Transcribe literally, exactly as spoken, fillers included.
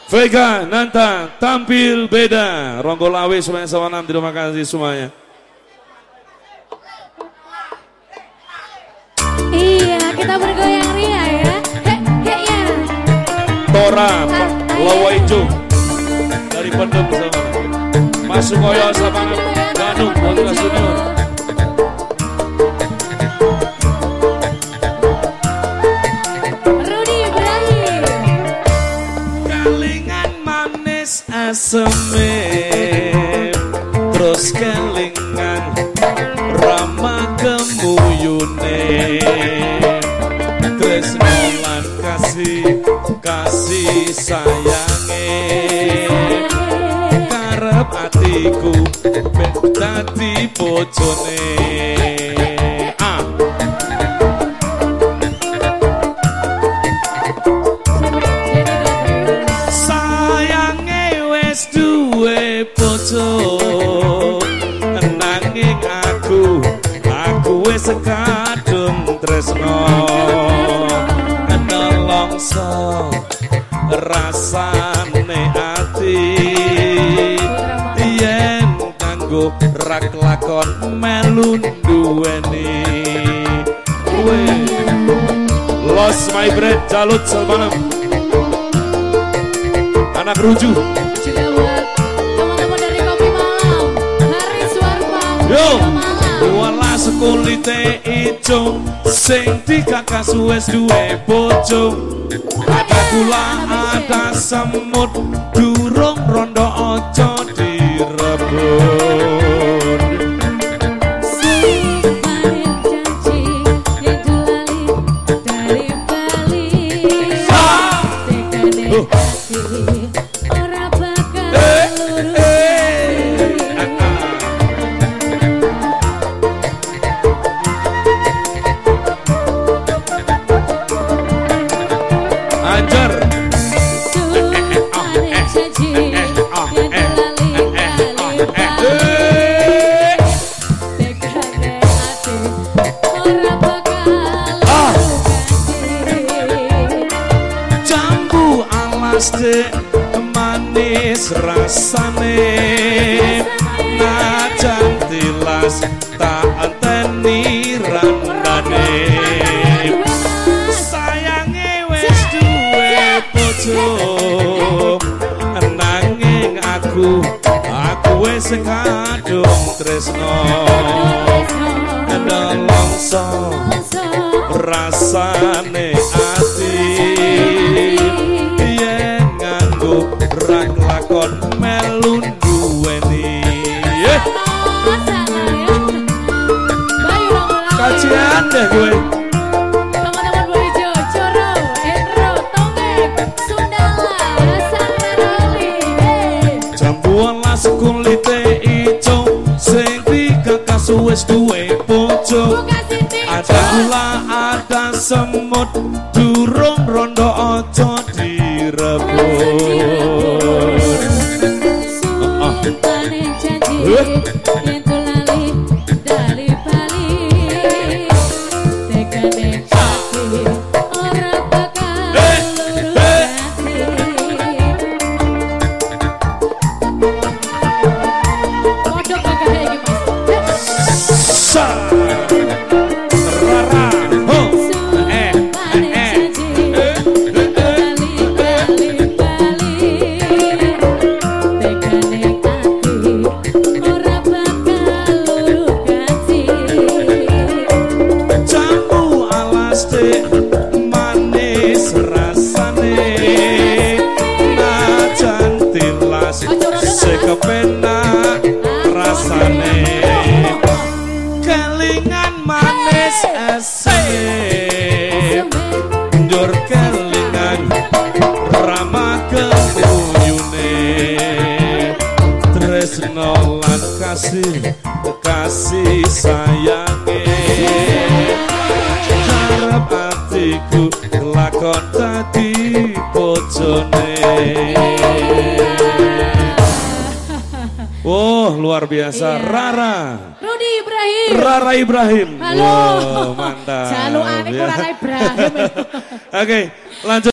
Vega Nanta tampil beda. Ronggo Lawe semuanya sawanam, terima kasih semuanya. Iya, kita bergoyang ria ya. Hei, hei ya. Tora Lawa Ijo dari Pendem sama Mas Sukoyo sama Bandung Putra Junior. Rudy Ibrahim. Kelingan manis asem terus kelingan rama kemuyune tresno lan kasih kasih sayange karep atiku ben dadi bojone. Ah sayange wis duwe bojo nanging aku aku wis kadung tresno nelongso rasane ati yen kanggo rak lakon melu duweni kowe Los My Bread Jalut semalam anak ruju Juga buat teman-teman dari Kopi Malam, Hari Suarpa. yo wala sekulite ijo sing dikakas wis duwe bojo ada gula ada semut durung rondo ojo direbut. Dek manis rasane najan tilas tak anteni randane sayange wis duwe bojo nanging aku aku wis kadung tresno nelongso rasane ati rak lakon melu duweni kajian deh gue teman-teman Bali Jojoro, Endro, Tongek, Sundala, Sanaroli jambuan las kulite ijo sing dikakas wis duwe bojo ada gula ada semut durung rondo ojo direbut. Sultane janji yen lali dari Bali tekane hati ora bakal lurus hati kodok bakal iki Mas Rara ho eh eh manis rasane najan tilas sekepenak rasane kelingan manis asem njur kelingan rama kemuyune tresno lan kasih kasih sayange harap atiku lakon dadi bojone. Oh luar biasa ya. Rara Rudy Ibrahim Rara Ibrahim halo wow, mantap jaluk aneh Rara Ibrahim oke okay, lanjut.